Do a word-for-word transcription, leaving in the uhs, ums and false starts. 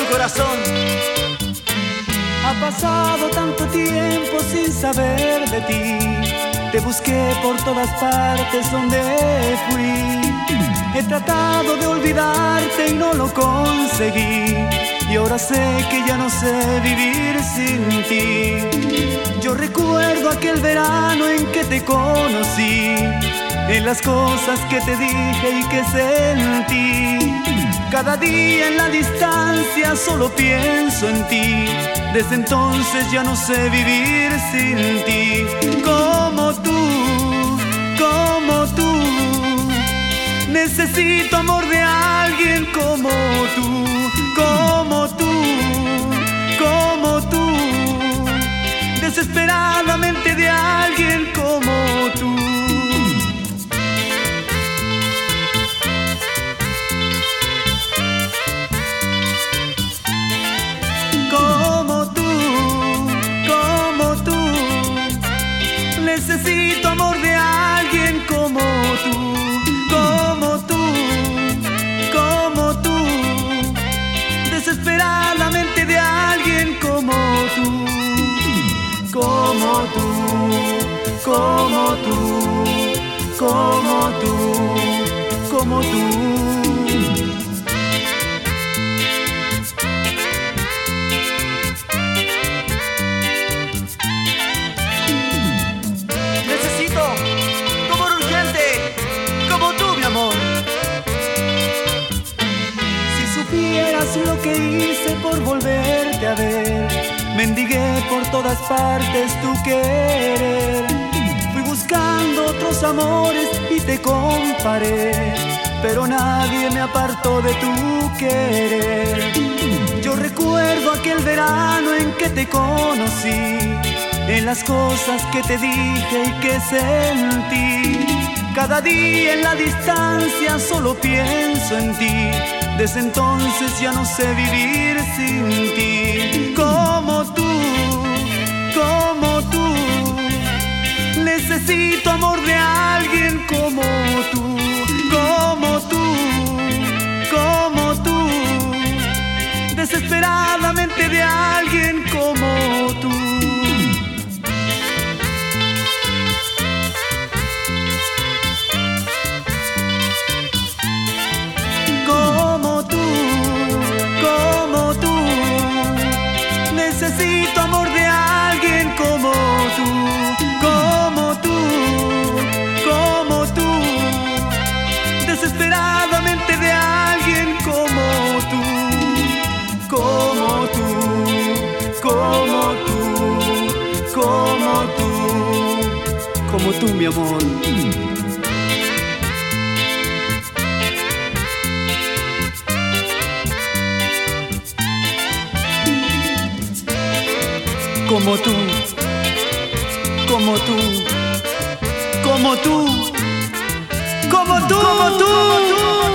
tu corazón. Ha pasado tanto tiempo sin saber de ti. Te busqué por todas partes donde fui. He tratado de olvidarte y no lo conseguí. Y ahora sé que ya no sé vivir sin ti. Yo recuerdo aquel verano en que te conocí, en las cosas que te dije y que sentí. Cada día en la distancia solo pienso en ti. Desde entonces ya no sé vivir sin ti. Como tú, como tú. Necesito amor de alguien como tú, como tú, como tú. Desesperadamente de alguien como tú. Como tú, como tú. Necesito amor de alguien como tú. Como tú, como tú. Desesperadamente de alguien como tú. Como tú, como tú, como tú, como tú. Necesito tu amor urgente, como tú, mi amor. Si supieras lo que hice por volverte a ver, mendigué por todas partes tu querer. Fui buscando otros amores y te comparé, pero nadie me apartó de tu querer. Yo recuerdo aquel verano en que te conocí, en las cosas que te dije y que sentí. Cada día en la distancia solo pienso en ti. Desde entonces ya no sé vivir sin ti. Como tú, como tú. Necesito amor de alguien como tú, como tú, como tú. Desesperadamente de alguien como tú. Necesito amor de alguien como tú, como tú, como tú. Desesperadamente de alguien como tú, como tú, como tú, como tú, como tú, mi amor. Como tú, como tú, como tú, como tú, como tú, como tú.